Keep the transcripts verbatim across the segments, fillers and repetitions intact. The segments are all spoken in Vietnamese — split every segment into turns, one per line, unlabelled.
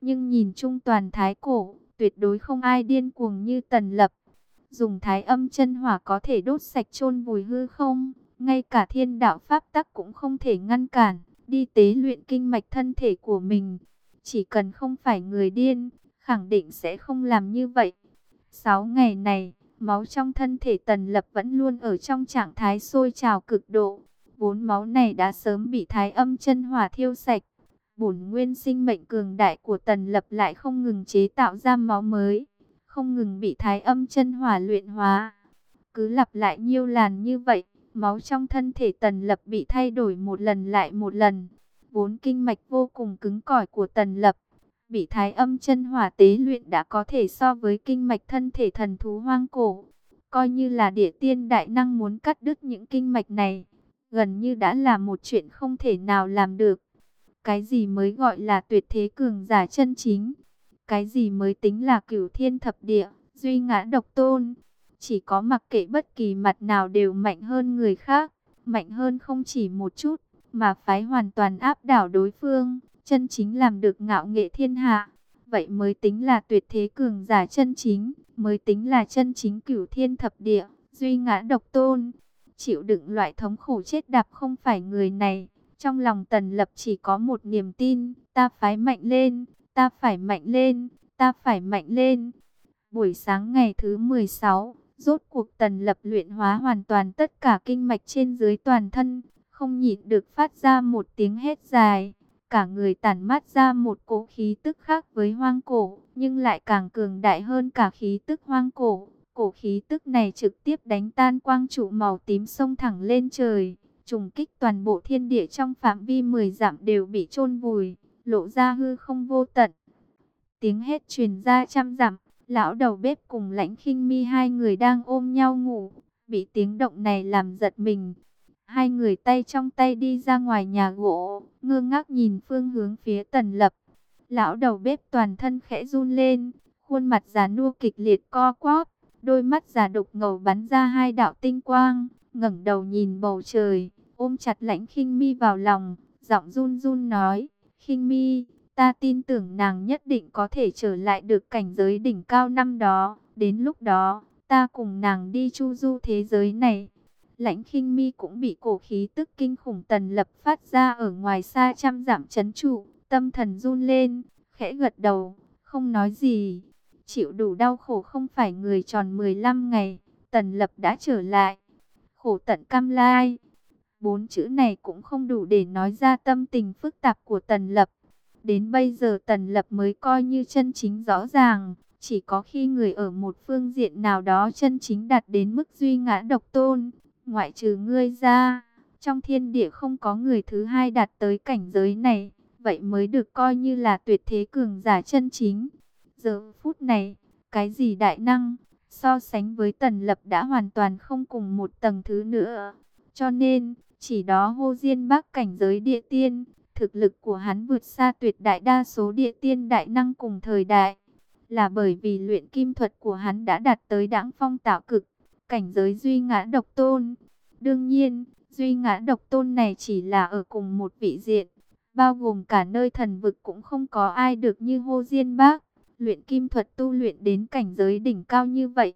Nhưng nhìn chung toàn thái cổ, tuyệt đối không ai điên cuồng như Tần Lập. Dùng thái âm chân hỏa có thể đốt sạch chôn vùi hư không, ngay cả thiên đạo pháp tắc cũng không thể ngăn cản, đi tế luyện kinh mạch thân thể của mình. Chỉ cần không phải người điên, khẳng định sẽ không làm như vậy. Sáu ngày này, máu trong thân thể Tần Lập vẫn luôn ở trong trạng thái sôi trào cực độ. Vốn máu này đã sớm bị thái âm chân hỏa thiêu sạch. Bổn nguyên sinh mệnh cường đại của Tần Lập lại không ngừng chế tạo ra máu mới, không ngừng bị thái âm chân hỏa luyện hóa. Cứ lặp lại nhiều làn như vậy, máu trong thân thể Tần Lập bị thay đổi một lần lại một lần. Vốn kinh mạch vô cùng cứng cỏi của Tần Lập, bị thái âm chân hỏa tế luyện đã có thể so với kinh mạch thân thể thần thú hoang cổ. Coi như là địa tiên đại năng muốn cắt đứt những kinh mạch này, gần như đã là một chuyện không thể nào làm được. Cái gì mới gọi là tuyệt thế cường giả chân chính? Cái gì mới tính là cửu thiên thập địa, duy ngã độc tôn? Chỉ có mặc kệ bất kỳ mặt nào đều mạnh hơn người khác, mạnh hơn không chỉ một chút, mà phái hoàn toàn áp đảo đối phương, chân chính làm được ngạo nghệ thiên hạ. Vậy mới tính là tuyệt thế cường giả chân chính, mới tính là chân chính cửu thiên thập địa, duy ngã độc tôn. Chịu đựng loại thống khổ chết đạp không phải người này. Trong lòng Tần Lập chỉ có một niềm tin, ta phải mạnh lên, ta phải mạnh lên, ta phải mạnh lên. Buổi sáng ngày thứ mười sáu, rốt cuộc Tần Lập luyện hóa hoàn toàn tất cả kinh mạch trên dưới toàn thân, không nhịn được phát ra một tiếng hét dài. Cả người tản mát ra một cỗ khí tức khác với hoang cổ, nhưng lại càng cường đại hơn cả khí tức hoang cổ. Cổ khí tức này trực tiếp đánh tan quang trụ màu tím xông thẳng lên trời, trùng kích toàn bộ thiên địa trong phạm vi mười dặm đều bị chôn vùi, lộ ra hư không vô tận. Tiếng hét truyền ra trăm dặm, lão đầu bếp cùng Lãnh Khinh Mi hai người đang ôm nhau ngủ, bị tiếng động này làm giật mình. Hai người tay trong tay đi ra ngoài nhà gỗ, ngơ ngác nhìn phương hướng phía Tần Lập. Lão đầu bếp toàn thân khẽ run lên, khuôn mặt già nua kịch liệt co quắp, đôi mắt già đục ngầu bắn ra hai đạo tinh quang, ngẩng đầu nhìn bầu trời, ôm chặt Lãnh Khinh Mi vào lòng, giọng run run nói: "Khinh Mi, ta tin tưởng nàng nhất định có thể trở lại được cảnh giới đỉnh cao năm đó, đến lúc đó, ta cùng nàng đi chu du thế giới này." Lãnh Khinh Mi cũng bị cổ khí tức kinh khủng Tần Lập phát ra ở ngoài xa trăm dặm trấn trụ, tâm thần run lên, khẽ gật đầu, không nói gì. Chịu đủ đau khổ không phải người tròn mười lăm ngày, Tần Lập đã trở lại. Khổ tận cam lai. Bốn chữ này cũng không đủ để nói ra tâm tình phức tạp của Tần Lập. Đến bây giờ Tần Lập mới coi như chân chính rõ ràng. Chỉ có khi người ở một phương diện nào đó chân chính đạt đến mức duy ngã độc tôn, ngoại trừ ngươi ra, trong thiên địa không có người thứ hai đạt tới cảnh giới này, vậy mới được coi như là tuyệt thế cường giả chân chính. Giờ phút này, cái gì đại năng, so sánh với Tần Lập đã hoàn toàn không cùng một tầng thứ nữa. Cho nên, chỉ đó hô diên bác cảnh giới địa tiên, thực lực của hắn vượt xa tuyệt đại đa số địa tiên đại năng cùng thời đại. Là bởi vì luyện kim thuật của hắn đã đạt tới đãng phong tạo cực, cảnh giới duy ngã độc tôn. Đương nhiên, duy ngã độc tôn này chỉ là ở cùng một vị diện, bao gồm cả nơi thần vực cũng không có ai được như Hô Diên Bác, luyện kim thuật tu luyện đến cảnh giới đỉnh cao như vậy.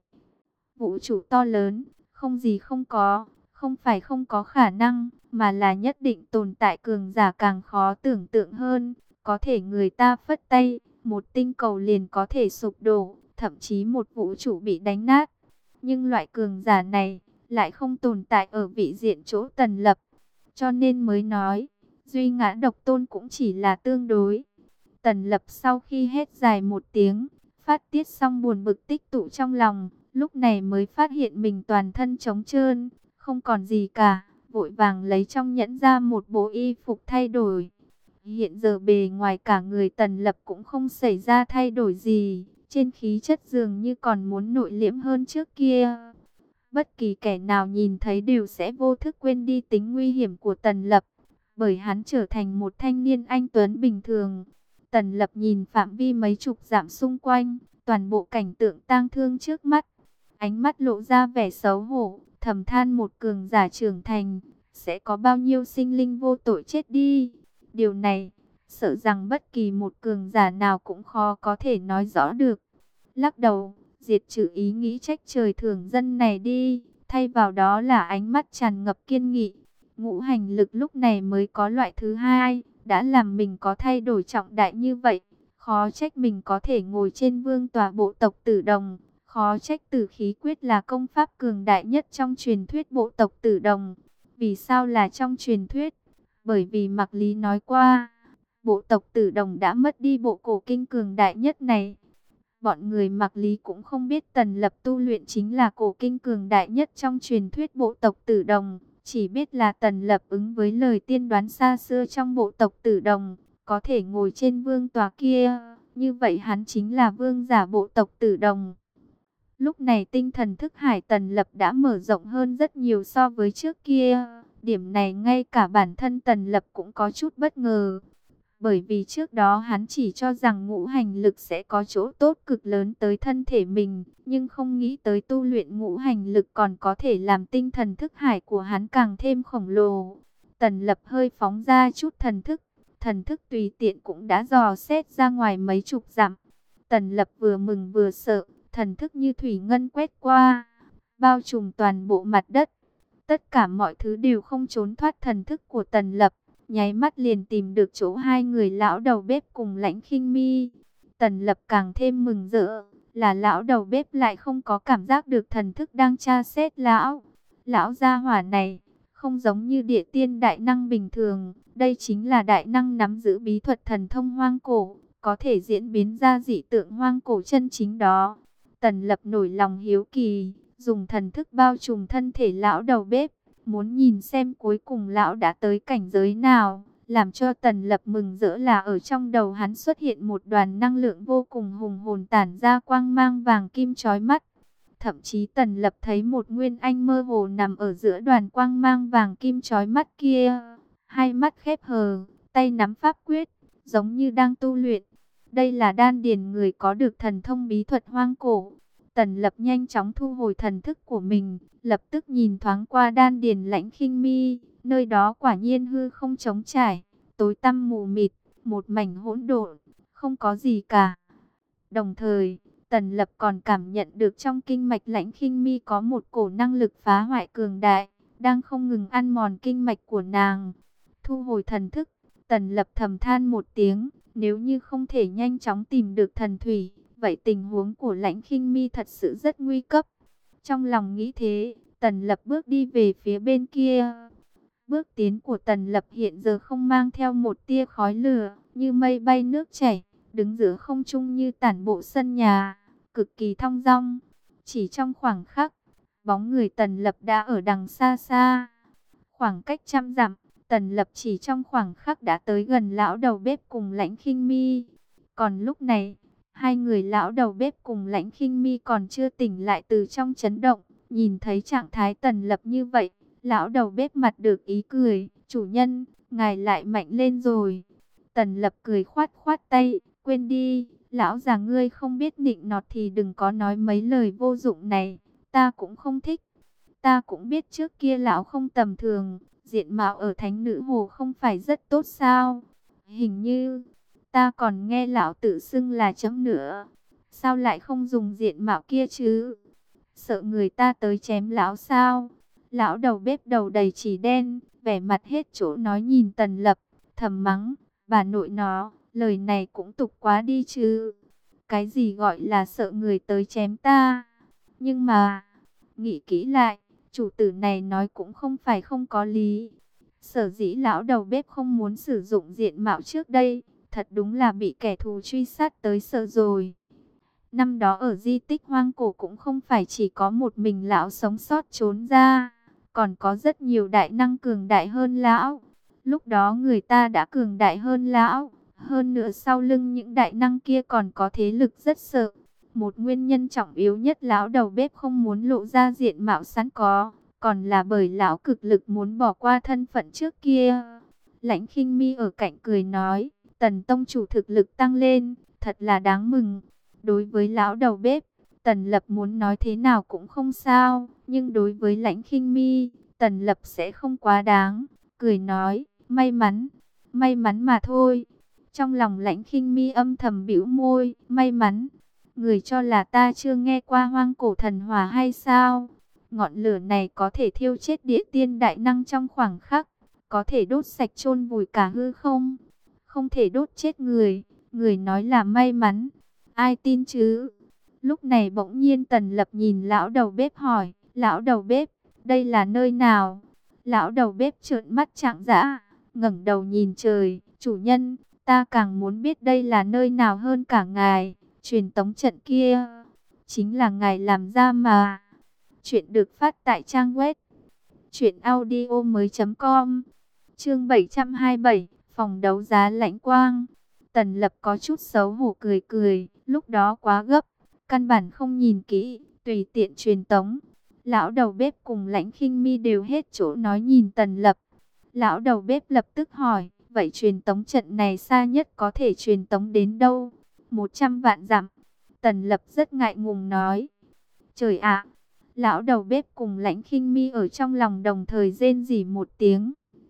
Vũ trụ to lớn, không gì không có, không phải không có khả năng, mà là nhất định tồn tại cường giả càng khó tưởng tượng hơn, có thể người ta phất tay, một tinh cầu liền có thể sụp đổ, thậm chí một vũ trụ bị đánh nát. Nhưng loại cường giả này lại không tồn tại ở vị diện chỗ Tần Lập, cho nên mới nói, duy ngã độc tôn cũng chỉ là tương đối. Tần Lập sau khi hét dài một tiếng, phát tiết xong buồn bực tích tụ trong lòng, lúc này mới phát hiện mình toàn thân trống trơn, không còn gì cả, vội vàng lấy trong nhẫn ra một bộ y phục thay đổi. Hiện giờ bề ngoài cả người Tần Lập cũng không xảy ra thay đổi gì, trên khí chất dường như còn muốn nội liễm hơn trước kia. Bất kỳ kẻ nào nhìn thấy đều sẽ vô thức quên đi tính nguy hiểm của Tần Lập, bởi hắn trở thành một thanh niên anh tuấn bình thường. Tần Lập nhìn phạm vi mấy chục dặm xung quanh, toàn bộ cảnh tượng tang thương trước mắt, ánh mắt lộ ra vẻ xấu hổ, thầm than một cường giả trưởng thành, sẽ có bao nhiêu sinh linh vô tội chết đi. Điều này, sợ rằng bất kỳ một cường giả nào cũng khó có thể nói rõ được. Lắc đầu, diệt trừ ý nghĩ trách trời thường dân này đi, thay vào đó là ánh mắt tràn ngập kiên nghị. Ngũ hành lực lúc này mới có loại thứ hai, đã làm mình có thay đổi trọng đại như vậy. Khó trách mình có thể ngồi trên vương tòa bộ tộc Tử Đồng, khó trách Tử Khí Quyết là công pháp cường đại nhất trong truyền thuyết bộ tộc Tử Đồng. Vì sao là trong truyền thuyết? Bởi vì Mạc Lý nói qua, bộ tộc Tử Đồng đã mất đi bộ cổ kinh cường đại nhất này. Bọn người Mạc Lý cũng không biết Tần Lập tu luyện chính là cổ kinh cường đại nhất trong truyền thuyết bộ tộc Tử Đồng. Chỉ biết là Tần Lập ứng với lời tiên đoán xa xưa trong bộ tộc Tử Đồng, có thể ngồi trên vương tòa kia, như vậy hắn chính là vương giả bộ tộc Tử Đồng. Lúc này tinh thần thức hải Tần Lập đã mở rộng hơn rất nhiều so với trước kia. Điểm này ngay cả bản thân Tần Lập cũng có chút bất ngờ. Bởi vì trước đó hắn chỉ cho rằng ngũ hành lực sẽ có chỗ tốt cực lớn tới thân thể mình, nhưng không nghĩ tới tu luyện ngũ hành lực còn có thể làm tinh thần thức hải của hắn càng thêm khổng lồ. Tần Lập hơi phóng ra chút thần thức, thần thức tùy tiện cũng đã dò xét ra ngoài mấy chục dặm. Tần Lập vừa mừng vừa sợ, thần thức như thủy ngân quét qua, bao trùm toàn bộ mặt đất. Tất cả mọi thứ đều không trốn thoát thần thức của Tần Lập. Nháy mắt liền tìm được chỗ hai người lão đầu bếp cùng Lãnh Khinh Mi. Tần Lập càng thêm mừng rỡ, là lão đầu bếp lại không có cảm giác được thần thức đang tra xét lão. Lão gia hỏa này, không giống như địa tiên đại năng bình thường, đây chính là đại năng nắm giữ bí thuật thần thông hoang cổ, có thể diễn biến ra dị tượng hoang cổ chân chính đó. Tần Lập nổi lòng hiếu kỳ, dùng thần thức bao trùm thân thể lão đầu bếp, muốn nhìn xem cuối cùng lão đã tới cảnh giới nào. Làm cho Tần Lập mừng rỡ là ở trong đầu hắn xuất hiện một đoàn năng lượng vô cùng hùng hồn tản ra quang mang vàng kim chói mắt. Thậm chí Tần Lập thấy một nguyên anh mơ hồ nằm ở giữa đoàn quang mang vàng kim chói mắt kia. Hai mắt khép hờ, tay nắm pháp quyết, giống như đang tu luyện. Đây là đan điền người có được thần thông bí thuật hoang cổ. Tần Lập nhanh chóng thu hồi thần thức của mình, lập tức nhìn thoáng qua đan điền Lãnh Khinh Mi, nơi đó quả nhiên hư không trống trải, tối tăm mù mịt, một mảnh hỗn độn, không có gì cả. Đồng thời, Tần Lập còn cảm nhận được trong kinh mạch Lãnh Khinh Mi có một cổ năng lực phá hoại cường đại, đang không ngừng ăn mòn kinh mạch của nàng. Thu hồi thần thức, Tần Lập thầm than một tiếng, nếu như không thể nhanh chóng tìm được thần thủy, vậy tình huống của Lãnh Khinh Mi thật sự rất nguy cấp. Trong lòng nghĩ thế, Tần Lập bước đi về phía bên kia. Bước tiến của Tần Lập hiện giờ không mang theo một tia khói lửa, như mây bay nước chảy, đứng giữa không trung như tản bộ sân nhà, cực kỳ thong dong. Chỉ trong khoảng khắc, bóng người Tần Lập đã ở đằng xa xa. Khoảng cách trăm dặm, Tần Lập chỉ trong khoảng khắc đã tới gần lão đầu bếp cùng Lãnh Khinh Mi. Còn lúc này, hai người lão đầu bếp cùng Lãnh Khinh Mi còn chưa tỉnh lại từ trong chấn động, nhìn thấy trạng thái Tần Lập như vậy, lão đầu bếp mặt được ý cười, chủ nhân, ngài lại mạnh lên rồi. Tần Lập cười khoát khoát tay, quên đi, lão già ngươi không biết nịnh nọt thì đừng có nói mấy lời vô dụng này, ta cũng không thích. Ta cũng biết trước kia lão không tầm thường, diện mạo ở Thánh Nữ Hồ không phải rất tốt sao? Hình như ta còn nghe lão tự xưng là chấm nữa. Sao lại không dùng diện mạo kia chứ? Sợ người ta tới chém lão sao? Lão đầu bếp đầu đầy chỉ đen, vẻ mặt hết chỗ nói nhìn Tần Lập, thầm mắng, bà nội nó, lời này cũng tục quá đi chứ. Cái gì gọi là sợ người tới chém ta? Nhưng mà, nghĩ kỹ lại, chủ tử này nói cũng không phải không có lý. Sở dĩ lão đầu bếp không muốn sử dụng diện mạo trước đây, thật đúng là bị kẻ thù truy sát tới sợ rồi. Năm đó ở di tích hoang cổ cũng không phải chỉ có một mình lão sống sót trốn ra, còn có rất nhiều đại năng cường đại hơn lão. Lúc đó người ta đã cường đại hơn lão, hơn nữa sau lưng những đại năng kia còn có thế lực rất sợ. Một nguyên nhân trọng yếu nhất lão đầu bếp không muốn lộ ra diện mạo sẵn có, còn là bởi lão cực lực muốn bỏ qua thân phận trước kia. Lãnh Khinh Mi ở cạnh cười nói, Tần tông chủ thực lực tăng lên, thật là đáng mừng. Đối với lão đầu bếp, Tần Lập muốn nói thế nào cũng không sao, nhưng đối với Lãnh Khinh Mi, Tần Lập sẽ không quá đáng. Cười nói, may mắn, may mắn mà thôi. Trong lòng Lãnh Khinh Mi âm thầm bĩu môi, may mắn, người cho là ta chưa nghe qua hoang cổ thần hỏa hay sao? Ngọn lửa này có thể thiêu chết địa tiên đại năng trong khoảng khắc, có thể đốt sạch chôn vùi cả hư không, không thể đốt chết người. Người nói là may mắn, ai tin chứ? Lúc này bỗng nhiên Tần Lập nhìn lão đầu bếp hỏi, lão đầu bếp, đây là nơi nào? Lão đầu bếp trợn mắt trạng dã, ngẩng đầu nhìn trời, chủ nhân, ta càng muốn biết đây là nơi nào hơn cả ngài. Truyền tống trận kia chính là ngài làm ra mà. Chuyện được phát tại trang web truyện audio mới chấm com. Chương bảy trăm hai mươi bảy, phòng đấu giá Lãnh Quang. Tần Lập có chút xấu hổ cười cười, lúc đó quá gấp, căn bản không nhìn kỹ, tùy tiện truyền tống. Lão đầu bếp cùng Lãnh Khinh Mi đều hết chỗ nói nhìn Tần Lập. Lão đầu bếp lập tức hỏi, vậy truyền tống trận này xa nhất có thể truyền tống đến đâu? một trăm vạn dặm. Tần Lập rất ngại ngùng nói. Trời ạ! Lão đầu bếp cùng Lãnh Khinh Mi ở trong lòng đồng thời rên rỉ một tiếng.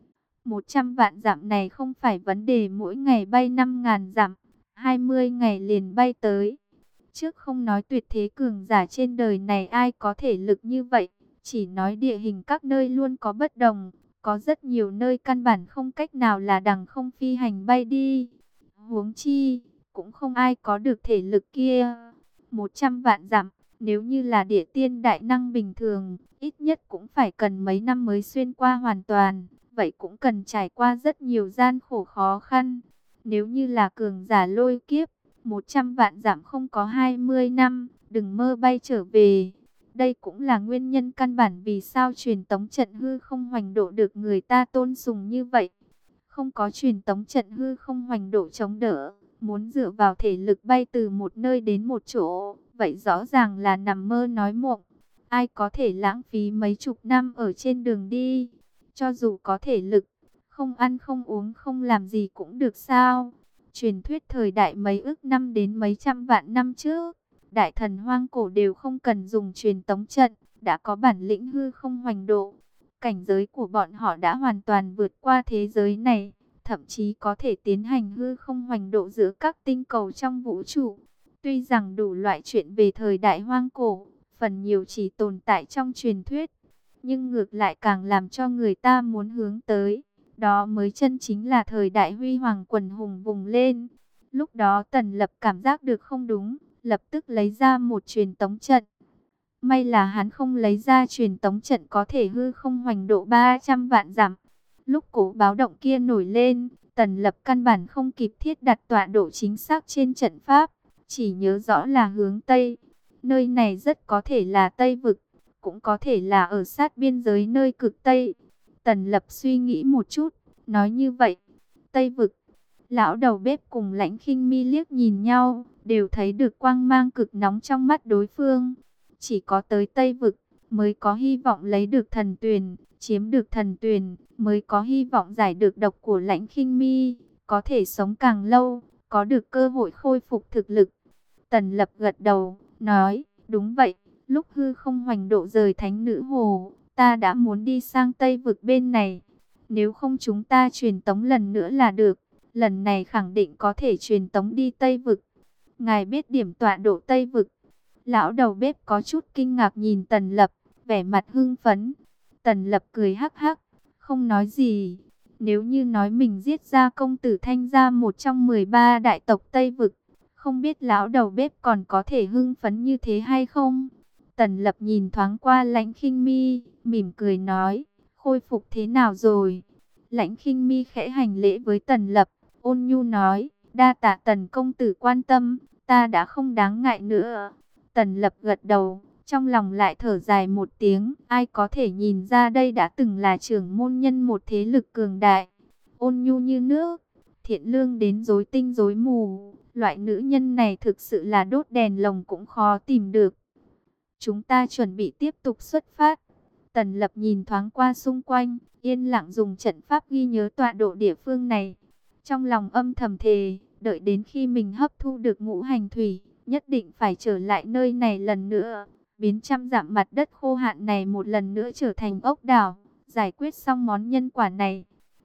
một trăm vạn dặm này không phải vấn đề, mỗi ngày bay năm ngàn dặm, hai mươi ngày liền bay tới. Trước không nói tuyệt thế cường giả trên đời này ai có thể lực như vậy, chỉ nói địa hình các nơi luôn có bất đồng, có rất nhiều nơi căn bản không cách nào là đằng không phi hành bay đi. Huống chi, cũng không ai có được thể lực kia. một trăm vạn dặm, nếu như là địa tiên đại năng bình thường, ít nhất cũng phải cần mấy năm mới xuyên qua hoàn toàn. Vậy cũng cần trải qua rất nhiều gian khổ khó khăn. Nếu như là cường giả lôi kiếp, một trăm vạn dặm không có hai mươi năm, đừng mơ bay trở về. Đây cũng là nguyên nhân căn bản vì sao truyền tống trận hư không hoành độ được người ta tôn sùng như vậy. Không có truyền tống trận hư không hoành độ chống đỡ, muốn dựa vào thể lực bay từ một nơi đến một chỗ, vậy rõ ràng là nằm mơ nói mộng. Ai có thể lãng phí mấy chục năm ở trên đường đi? Cho dù có thể lực, không ăn không uống không làm gì cũng được sao? Truyền thuyết thời đại mấy ức năm đến mấy trăm vạn năm trước, đại thần hoang cổ đều không cần dùng truyền tống trận, đã có bản lĩnh hư không hoành độ. Cảnh giới của bọn họ đã hoàn toàn vượt qua thế giới này, thậm chí có thể tiến hành hư không hoành độ giữa các tinh cầu trong vũ trụ. Tuy rằng đủ loại chuyện về thời đại hoang cổ, phần nhiều chỉ tồn tại trong truyền thuyết, nhưng ngược lại càng làm cho người ta muốn hướng tới. Đó mới chân chính là thời đại huy hoàng quần hùng vùng lên. Lúc đó Tần Lập cảm giác được không đúng, lập tức lấy ra một truyền tống trận. May là hắn không lấy ra truyền tống trận có thể hư không hoành độ ba trăm vạn dặm. Lúc cổ báo động kia nổi lên, Tần Lập căn bản không kịp thiết đặt tọa độ chính xác trên trận pháp, chỉ nhớ rõ là hướng Tây. Nơi này rất có thể là Tây Vực, cũng có thể là ở sát biên giới nơi cực Tây. Tần Lập suy nghĩ một chút, nói như vậy, Tây Vực. Lão đầu bếp cùng Lãnh Khinh Mi liếc nhìn nhau, đều thấy được quang mang cực nóng trong mắt đối phương. Chỉ có tới Tây Vực mới có hy vọng lấy được thần tuyền, chiếm được thần tuyền mới có hy vọng giải được độc của Lãnh Khinh Mi, có thể sống càng lâu, có được cơ hội khôi phục thực lực. Tần Lập gật đầu, nói, đúng vậy, lúc hư không hoành độ rời Thánh Nữ Hồ, ta đã muốn đi sang Tây Vực bên này. Nếu không chúng ta truyền tống lần nữa là được, lần này khẳng định có thể truyền tống đi Tây Vực. Ngài biết điểm tọa độ Tây Vực? Lão đầu bếp có chút kinh ngạc nhìn Tần Lập, vẻ mặt hưng phấn. Tần Lập cười hắc hắc, không nói gì. Nếu như nói mình giết ra công tử Thanh gia một trong mười ba đại tộc Tây Vực, không biết lão đầu bếp còn có thể hưng phấn như thế hay không? Tần Lập nhìn thoáng qua Lãnh Khinh Mi, mỉm cười nói, khôi phục thế nào rồi? Lãnh Khinh Mi khẽ hành lễ với Tần Lập, ôn nhu nói, đa tạ Tần công tử quan tâm, ta đã không đáng ngại nữa. Tần Lập gật đầu, trong lòng lại thở dài một tiếng, ai có thể nhìn ra đây đã từng là trưởng môn nhân một thế lực cường đại, ôn nhu như nước, thiện lương đến rối tinh rối mù, loại nữ nhân này thực sự là đốt đèn lồng cũng khó tìm được. Chúng ta chuẩn bị tiếp tục xuất phát. Tần Lập nhìn thoáng qua xung quanh, yên lặng dùng trận pháp ghi nhớ tọa độ địa phương này. Trong lòng âm thầm thề, đợi đến khi mình hấp thu được ngũ hành thủy, nhất định phải trở lại nơi này lần nữa, biến trăm dặm mặt đất khô hạn này một lần nữa trở thành ốc đảo, giải quyết xong món nhân quả này.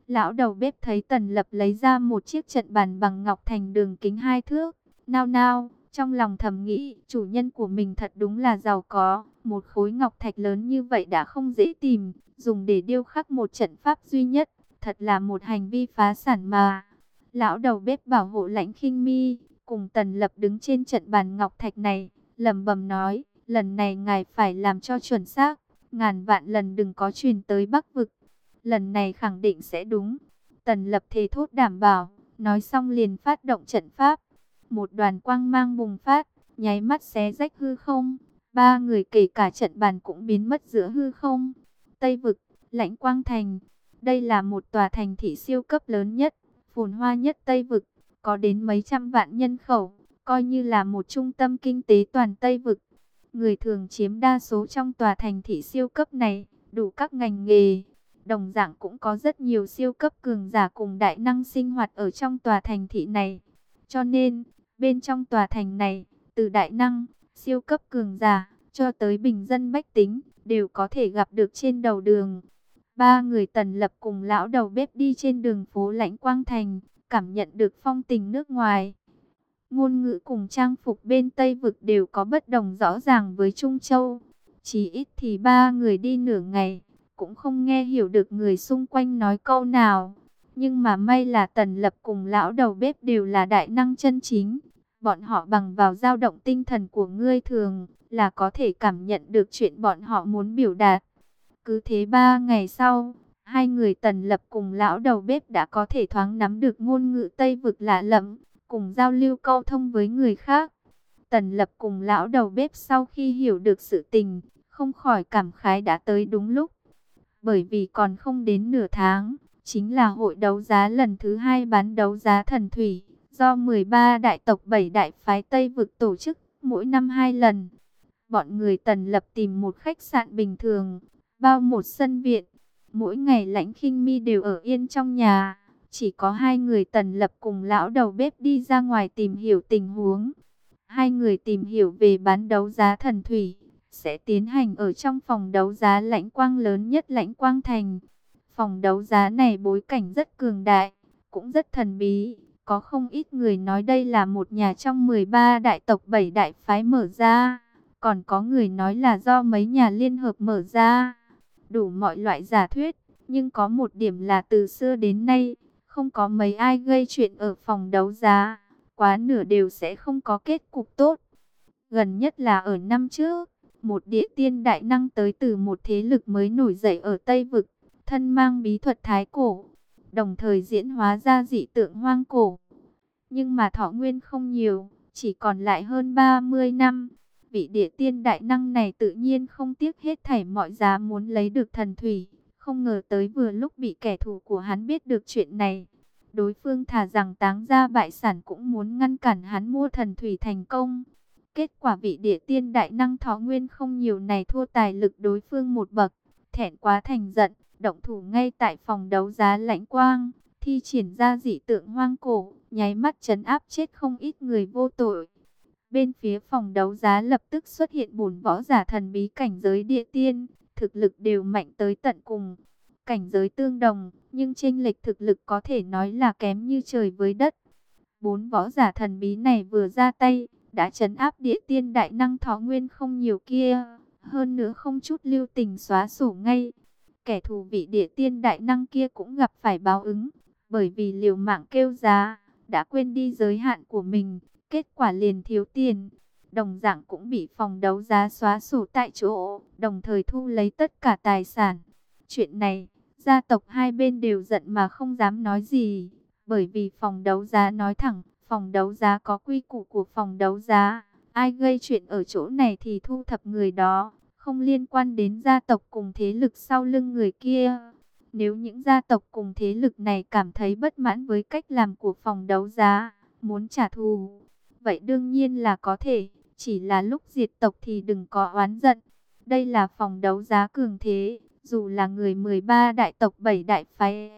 Lão đầu bếp thấy Tần Lập lấy ra một chiếc trận bàn bằng ngọc thành đường kính hai thước. Nao nao, trong lòng thầm nghĩ, chủ nhân của mình thật đúng là giàu có. Một khối ngọc thạch lớn như vậy đã không dễ tìm, dùng để điêu khắc một trận pháp duy nhất. Thật là một hành vi phá sản mà. Lão đầu bếp bảo hộ Lãnh Khinh Mi, cùng Tần Lập đứng trên trận bàn ngọc thạch này, lẩm bẩm nói, lần này ngài phải làm cho chuẩn xác, ngàn vạn lần đừng có truyền tới Bắc vực. Lần này khẳng định sẽ đúng. Tần Lập thề thốt đảm bảo, nói xong liền phát động trận pháp. Một đoàn quang mang bùng phát, nháy mắt xé rách hư không. Ba người kể cả trận bàn cũng biến mất giữa hư không. Tây vực, Lãnh Quang Thành. Đây là một tòa thành thị siêu cấp lớn nhất, phồn hoa nhất Tây vực, có đến mấy trăm vạn nhân khẩu, coi như là một trung tâm kinh tế toàn Tây vực. Người thường chiếm đa số trong tòa thành thị siêu cấp này, đủ các ngành nghề. Đồng dạng cũng có rất nhiều siêu cấp cường giả cùng đại năng sinh hoạt ở trong tòa thành thị này. Cho nên, bên trong tòa thành này, từ đại năng, siêu cấp cường giả, cho tới bình dân bách tính, đều có thể gặp được trên đầu đường. Ba người Tần Lập cùng lão đầu bếp đi trên đường phố Lãnh Quang Thành, cảm nhận được phong tình nước ngoài. Ngôn ngữ cùng trang phục bên Tây vực đều có bất đồng rõ ràng với Trung Châu. Chỉ ít thì ba người đi nửa ngày, cũng không nghe hiểu được người xung quanh nói câu nào. Nhưng mà may là Tần Lập cùng lão đầu bếp đều là đại năng chân chính. Bọn họ bằng vào dao động tinh thần của ngươi thường là có thể cảm nhận được chuyện bọn họ muốn biểu đạt. Cứ thế ba ngày sau, hai người Tần Lập cùng lão đầu bếp đã có thể thoáng nắm được ngôn ngữ Tây vực lạ lẫm, cùng giao lưu câu thông với người khác. Tần Lập cùng lão đầu bếp sau khi hiểu được sự tình, không khỏi cảm khái đã tới đúng lúc. Bởi vì còn không đến nửa tháng, chính là hội đấu giá lần thứ hai bán đấu giá thần thủy, do mười ba đại tộc bảy đại phái Tây vực tổ chức, mỗi năm hai lần. Bọn người Tần Lập tìm một khách sạn bình thường, bao một sân viện. Mỗi ngày Lãnh Khinh Mi đều ở yên trong nhà, chỉ có hai người Tần Lập cùng lão đầu bếp đi ra ngoài tìm hiểu tình huống. Hai người tìm hiểu về bán đấu giá thần thủy, sẽ tiến hành ở trong phòng đấu giá Lãnh Quang lớn nhất Lãnh Quang Thành. Phòng đấu giá này bối cảnh rất cường đại, cũng rất thần bí. Có không ít người nói đây là một nhà trong mười ba đại tộc bảy đại phái mở ra. Còn có người nói là do mấy nhà liên hợp mở ra. Đủ mọi loại giả thuyết, nhưng có một điểm là từ xưa đến nay, không có mấy ai gây chuyện ở phòng đấu giá. Quá nửa đều sẽ không có kết cục tốt. Gần nhất là ở năm trước, một địa tiên đại năng tới từ một thế lực mới nổi dậy ở Tây Vực, thân mang bí thuật thái cổ, đồng thời diễn hóa ra dị tượng hoang cổ. Nhưng mà thọ nguyên không nhiều, chỉ còn lại hơn ba mươi năm. Vị địa tiên đại năng này tự nhiên không tiếc hết thảy mọi giá muốn lấy được thần thủy. Không ngờ tới vừa lúc bị kẻ thù của hắn biết được chuyện này. Đối phương thà rằng táng ra bại sản cũng muốn ngăn cản hắn mua thần thủy thành công. Kết quả vị địa tiên đại năng thọ nguyên không nhiều này thua tài lực đối phương một bậc. Thẹn quá thành giận, động thủ ngay tại phòng đấu giá Lãnh Quang, thi triển ra dị tượng hoang cổ, nháy mắt trấn áp chết không ít người vô tội. Bên phía phòng đấu giá lập tức xuất hiện bốn võ giả thần bí cảnh giới địa tiên, thực lực đều mạnh tới tận cùng. Cảnh giới tương đồng, nhưng chênh lệch thực lực có thể nói là kém như trời với đất. Bốn võ giả thần bí này vừa ra tay, đã trấn áp địa tiên đại năng thọ nguyên không nhiều kia, hơn nữa không chút lưu tình xóa sổ ngay. Kẻ thù vị địa tiên đại năng kia cũng gặp phải báo ứng, bởi vì liều mạng kêu giá, đã quên đi giới hạn của mình, kết quả liền thiếu tiền. Đồng dạng cũng bị phòng đấu giá xóa sổ tại chỗ, đồng thời thu lấy tất cả tài sản. Chuyện này, gia tộc hai bên đều giận mà không dám nói gì, bởi vì phòng đấu giá nói thẳng, phòng đấu giá có quy củ của phòng đấu giá, ai gây chuyện ở chỗ này thì thu thập người đó, không liên quan đến gia tộc cùng thế lực sau lưng người kia. Nếu những gia tộc cùng thế lực này cảm thấy bất mãn với cách làm của phòng đấu giá, muốn trả thù, vậy đương nhiên là có thể, chỉ là lúc diệt tộc thì đừng có oán giận. Đây là phòng đấu giá cường thế, dù là người mười ba đại tộc bảy đại phái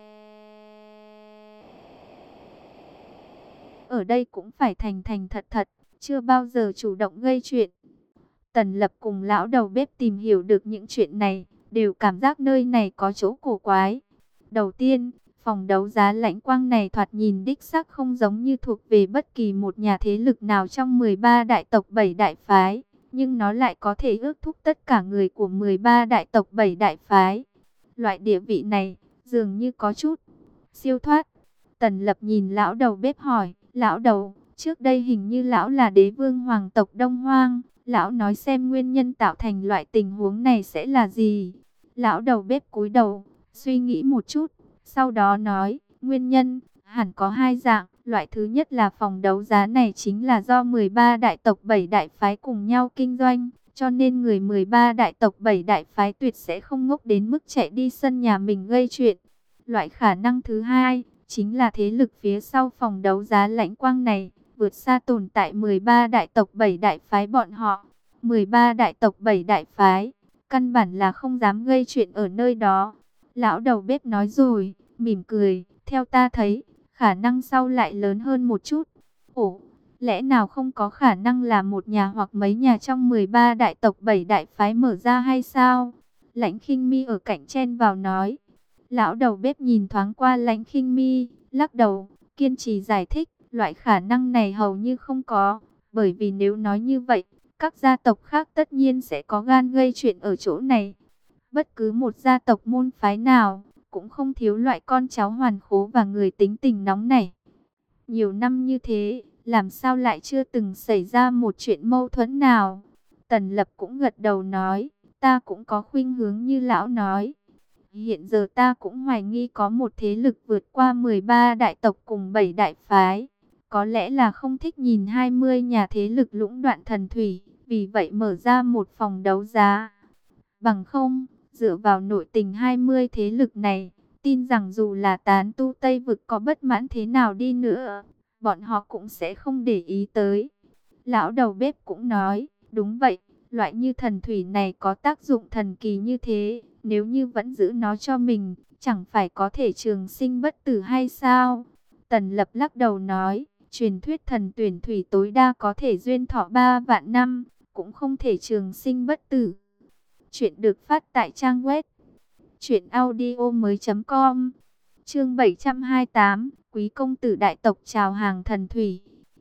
ở đây cũng phải thành thành thật thật, chưa bao giờ chủ động gây chuyện. Tần Lập cùng lão đầu bếp tìm hiểu được những chuyện này, đều cảm giác nơi này có chỗ cổ quái. Đầu tiên, Phòng đấu giá Lãnh Quang này thoạt nhìn đích xác không giống như thuộc về bất kỳ một nhà thế lực nào trong mười ba đại tộc bảy đại phái, nhưng nó lại có thể ước thúc tất cả người của mười ba đại tộc bảy đại phái. Loại địa vị này dường như có chút siêu thoát. Tần Lập nhìn lão đầu bếp hỏi, lão đầu, trước đây hình như lão là đế vương hoàng tộc Đông Hoang, lão nói xem nguyên nhân tạo thành loại tình huống này sẽ là gì? Lão đầu bếp cúi đầu, suy nghĩ một chút, sau đó nói, nguyên nhân hẳn có hai dạng. Loại thứ nhất là phòng đấu giá này chính là do mười ba đại tộc bảy đại phái cùng nhau kinh doanh, cho nên người mười ba đại tộc bảy đại phái tuyệt sẽ không ngốc đến mức chạy đi sân nhà mình gây chuyện. Loại khả năng thứ hai chính là thế lực phía sau phòng đấu giá Lãnh Quang này vượt xa tồn tại mười ba đại tộc bảy đại phái bọn họ. mười ba đại tộc bảy đại phái căn bản là không dám gây chuyện ở nơi đó. Lão đầu bếp nói rồi, mỉm cười, theo ta thấy, khả năng sau lại lớn hơn một chút. Ồ, lẽ nào không có khả năng là một nhà hoặc mấy nhà trong mười ba đại tộc bảy đại phái mở ra hay sao? Lãnh Khinh Mi ở cạnh chen vào nói. Lão đầu bếp nhìn thoáng qua Lãnh Khinh Mi, lắc đầu, kiên trì giải thích, loại khả năng này hầu như không có, bởi vì nếu nói như vậy, các gia tộc khác tất nhiên sẽ có gan gây chuyện ở chỗ này. Bất cứ một gia tộc môn phái nào cũng không thiếu loại con cháu hoàn khố và người tính tình nóng nảy. Nhiều năm như thế, làm sao lại chưa từng xảy ra một chuyện mâu thuẫn nào? Tần Lập cũng gật đầu nói, ta cũng có khuynh hướng như lão nói. Hiện giờ ta cũng hoài nghi có một thế lực vượt qua mười ba đại tộc cùng bảy đại phái. Có lẽ là không thích nhìn hai mươi nhà thế lực lũng đoạn thần thủy, vì vậy mở ra một phòng đấu giá. Bằng không, dựa vào nội tình hai mươi thế lực này, tin rằng dù là tán tu Tây Vực có bất mãn thế nào đi nữa, bọn họ cũng sẽ không để ý tới. Lão đầu bếp cũng nói, đúng vậy, loại như thần thủy này có tác dụng thần kỳ như thế, nếu như vẫn giữ nó cho mình, chẳng phải có thể trường sinh bất tử hay sao? Tần Lập lắc đầu nói, truyền thuyết thần tuyển thủy tối đa có thể duyên thọ ba vạn năm, cũng không thể trường sinh bất tử. Chuyện được phát tại trang web truyện audio mới chấm com. Chương bảy trăm hai mươi tám, quý công tử đại tộc chào hàng thần thủy.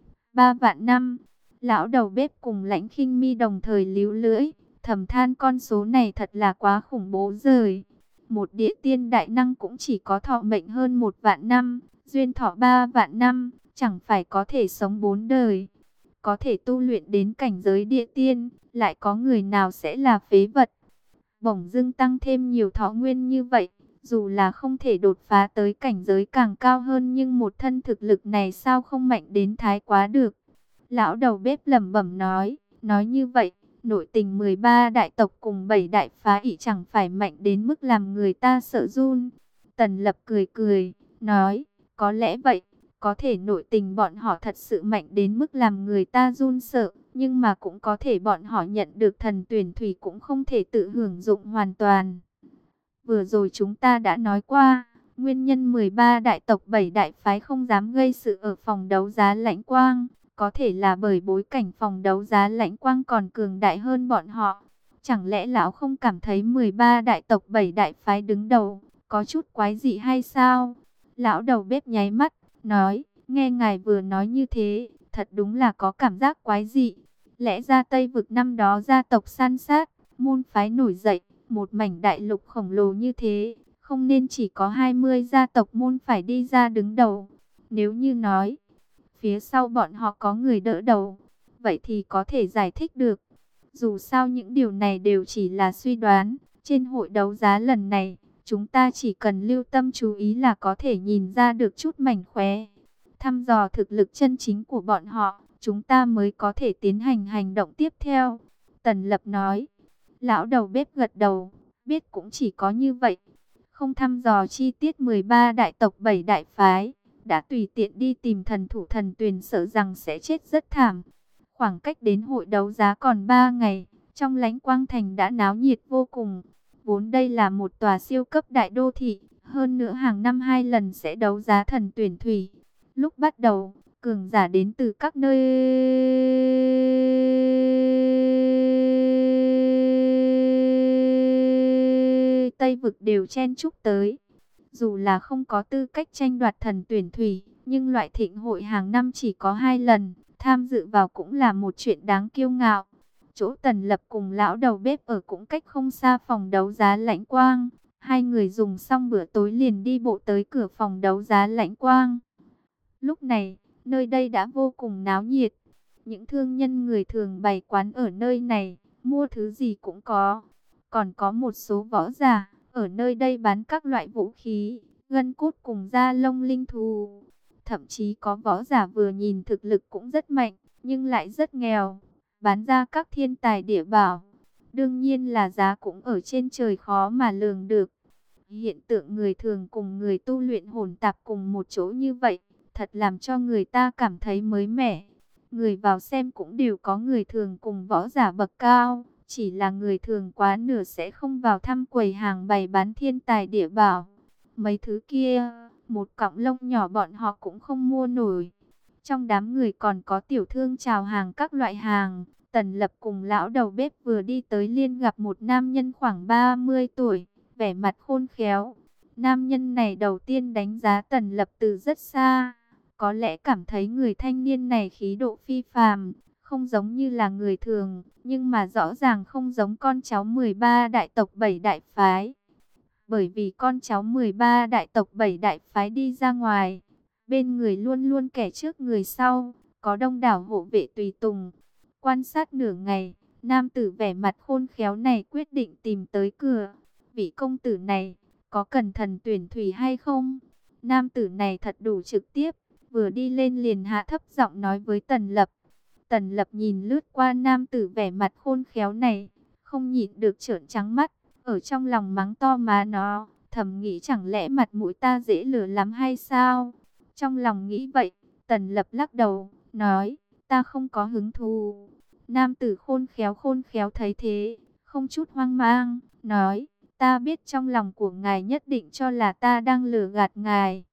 Ba vạn năm. Lão đầu bếp cùng Lãnh Khinh Mi đồng thời líu lưỡi, thầm than con số này thật là quá khủng bố rồi. Một địa tiên đại năng cũng chỉ có thọ mệnh hơn một vạn năm, duyên thọ ba vạn năm, chẳng phải có thể sống bốn đời. Có thể tu luyện đến cảnh giới địa tiên, lại có người nào sẽ là phế vật. Bỗng dưng tăng thêm nhiều thọ nguyên như vậy, dù là không thể đột phá tới cảnh giới càng cao hơn, nhưng một thân thực lực này sao không mạnh đến thái quá được. Lão đầu bếp lẩm bẩm nói, nói như vậy, nội tình mười ba đại tộc cùng bảy đại phá ỷ chẳng phải mạnh đến mức làm người ta sợ run. Tần Lập cười cười, nói, có lẽ vậy, có thể nội tình bọn họ thật sự mạnh đến mức làm người ta run sợ, nhưng mà cũng có thể bọn họ nhận được thần tuyển thủy cũng không thể tự hưởng dụng hoàn toàn. Vừa rồi chúng ta đã nói qua, nguyên nhân mười ba đại tộc bảy đại phái không dám gây sự ở phòng đấu giá Lãnh Quang, có thể là bởi bối cảnh phòng đấu giá Lãnh Quang còn cường đại hơn bọn họ. Chẳng lẽ lão không cảm thấy mười ba đại tộc bảy đại phái đứng đầu có chút quái dị hay sao? Lão đầu bếp nháy mắt, nói, nghe ngài vừa nói như thế, thật đúng là có cảm giác quái dị. Lẽ ra Tây Vực năm đó gia tộc san sát, môn phái nổi dậy, một mảnh đại lục khổng lồ như thế, không nên chỉ có hai mươi gia tộc môn phải đi ra đứng đầu. Nếu như nói, phía sau bọn họ có người đỡ đầu, vậy thì có thể giải thích được. Dù sao những điều này đều chỉ là suy đoán, trên hội đấu giá lần này, chúng ta chỉ cần lưu tâm chú ý là có thể nhìn ra được chút mảnh khóe. Thăm dò thực lực chân chính của bọn họ, chúng ta mới có thể tiến hành hành động tiếp theo. Tần Lập nói. Lão đầu bếp gật đầu, biết cũng chỉ có như vậy. Không thăm dò chi tiết mười ba đại tộc bảy đại phái, đã tùy tiện đi tìm thần thủ thần tuyền sợ rằng sẽ chết rất thảm. Khoảng cách đến hội đấu giá còn ba ngày, trong Lãnh Quang Thành đã náo nhiệt vô cùng. Vốn đây là một tòa siêu cấp đại đô thị, hơn nữa hàng năm hai lần sẽ đấu giá thần tuyển thủy. Lúc bắt đầu, cường giả đến từ các nơi Tây Vực đều chen chúc tới. Dù là không có tư cách tranh đoạt thần tuyển thủy, nhưng loại thịnh hội hàng năm chỉ có hai lần, tham dự vào cũng là một chuyện đáng kiêu ngạo. Chỗ Tần Lập cùng lão đầu bếp ở cũng cách không xa phòng đấu giá Lãnh Quang. Hai người dùng xong bữa tối liền đi bộ tới cửa phòng đấu giá Lãnh Quang. Lúc này, nơi đây đã vô cùng náo nhiệt. Những thương nhân người thường bày quán ở nơi này, mua thứ gì cũng có. Còn có một số võ giả, ở nơi đây bán các loại vũ khí, gân cốt cùng da lông linh thú. Thậm chí có võ giả vừa nhìn thực lực cũng rất mạnh, nhưng lại rất nghèo, bán ra các thiên tài địa bảo. Đương nhiên là giá cũng ở trên trời khó mà lường được. Hiện tượng người thường cùng người tu luyện hỗn tạp cùng một chỗ như vậy, thật làm cho người ta cảm thấy mới mẻ. Người vào xem cũng đều có người thường cùng võ giả bậc cao, chỉ là người thường quá nửa sẽ không vào thăm quầy hàng bày bán thiên tài địa bảo. Mấy thứ kia, một cọng lông nhỏ bọn họ cũng không mua nổi. Trong đám người còn có tiểu thương chào hàng các loại hàng. Tần Lập cùng lão đầu bếp vừa đi tới liền gặp một nam nhân khoảng ba mươi tuổi, vẻ mặt khôn khéo. Nam nhân này đầu tiên đánh giá Tần Lập từ rất xa, có lẽ cảm thấy người thanh niên này khí độ phi phàm, không giống như là người thường, nhưng mà rõ ràng không giống con cháu mười ba đại tộc bảy đại phái. Bởi vì con cháu mười ba đại tộc bảy đại phái đi ra ngoài, bên người luôn luôn kẻ trước người sau, có đông đảo hộ vệ tùy tùng. Quan sát nửa ngày, nam tử vẻ mặt khôn khéo này quyết định tìm tới cửa. Vị công tử này, có cần thần tuyển thủy hay không? Nam tử này thật đủ trực tiếp, vừa đi lên liền hạ thấp giọng nói với Tần Lập. Tần Lập nhìn lướt qua nam tử vẻ mặt khôn khéo này, không nhịn được trợn trắng mắt, ở trong lòng mắng to má nó, thầm nghĩ chẳng lẽ mặt mũi ta dễ lừa lắm hay sao? Trong lòng nghĩ vậy, Tần Lập lắc đầu, nói, ta không có hứng thú. Nam tử khôn khéo khôn khéo thấy thế, không chút hoang mang, nói, ta biết trong lòng của ngài nhất định cho là ta đang lừa gạt ngài.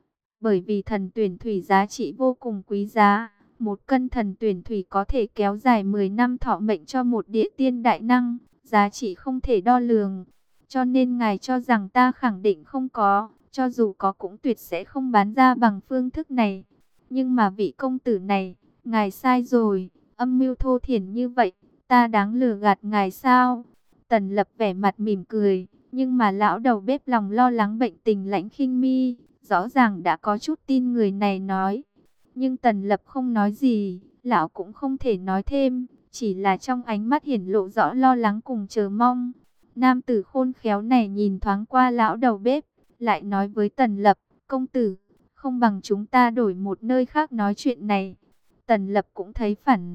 Bởi vì thần tuyển thủy giá trị vô cùng quý giá, một cân thần tuyển thủy có thể kéo dài mười năm thọ mệnh cho một địa tiên đại năng, giá trị không thể đo lường. Cho nên ngài cho rằng ta khẳng định không có, cho dù có cũng tuyệt sẽ không bán ra bằng phương thức này. Nhưng mà vị công tử này, ngài sai rồi, âm mưu thô thiển như vậy, ta đáng lừa gạt ngài sao? Tần Lập vẻ mặt mỉm cười, nhưng mà lão đầu bếp lòng lo lắng bệnh tình Lãnh Khinh Mi, rõ ràng đã có chút tin người này nói. Nhưng Tần Lập không nói gì, lão cũng không thể nói thêm, chỉ là trong ánh mắt hiển lộ rõ lo lắng cùng chờ mong. Nam tử khôn khéo này nhìn thoáng qua lão đầu bếp, lại nói với Tần Lập, công tử, không bằng chúng ta đổi một nơi khác nói chuyện này. Tần Lập cũng thấy phản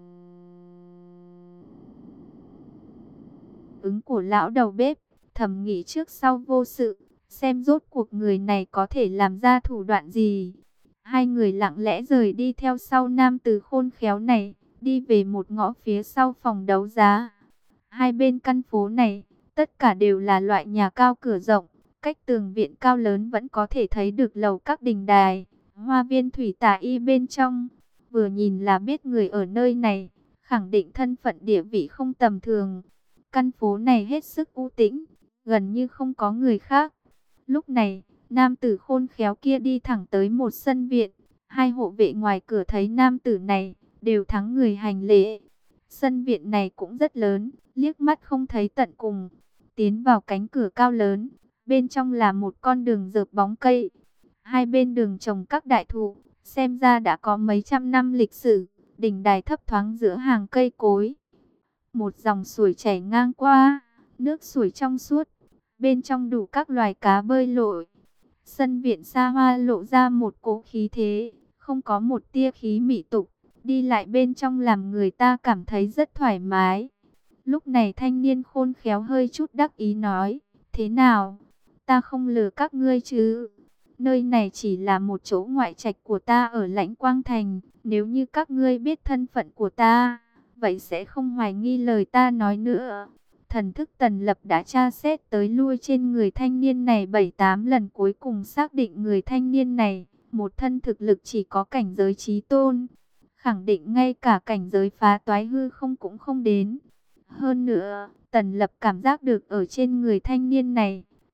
ứng của lão đầu bếp, thầm nghĩ trước sau vô sự, xem rốt cuộc người này có thể làm ra thủ đoạn gì. Hai người lặng lẽ rời đi theo sau nam tử khôn khéo này, đi về một ngõ phía sau phòng đấu giá. Hai bên căn phố này, tất cả đều là loại nhà cao cửa rộng, cách tường viện cao lớn vẫn có thể thấy được lầu các đình đài, hoa viên thủy tà y bên trong. Vừa nhìn là biết người ở nơi này, khẳng định thân phận địa vị không tầm thường. Căn phố này hết sức u tĩnh, gần như không có người khác. Lúc này, nam tử khôn khéo kia đi thẳng tới một sân viện. Hai hộ vệ ngoài cửa thấy nam tử này, đều thắng người hành lễ. Sân viện này cũng rất lớn, liếc mắt không thấy tận cùng. Tiến vào cánh cửa cao lớn, bên trong là một con đường rợp bóng cây. Hai bên đường trồng các đại thụ, xem ra đã có mấy trăm năm lịch sử. Đỉnh đài thấp thoáng giữa hàng cây cối. Một dòng suối chảy ngang qua, nước suối trong suốt, bên trong đủ các loài cá bơi lội. Sân viện xa hoa lộ ra một cỗ khí thế, không có một tia khí mỹ tục, đi lại bên trong làm người ta cảm thấy rất thoải mái. Lúc này thanh niên khôn khéo hơi chút đắc ý nói, thế nào, ta không lừa các ngươi chứ? Nơi này chỉ là một chỗ ngoại trạch của ta ở Lãnh Quang Thành, nếu như các ngươi biết thân phận của ta, vậy sẽ không hoài nghi lời ta nói nữa. Thần thức Tần Lập đã tra xét tới lui trên người thanh niên này bảy tám lần, cuối cùng xác định người thanh niên này, một thân thực lực chỉ có cảnh giới chí tôn, khẳng định ngay cả cảnh giới phá toái hư không cũng không đến. Hơn nữa, Tần Lập cảm giác được ở trên người thanh niên này,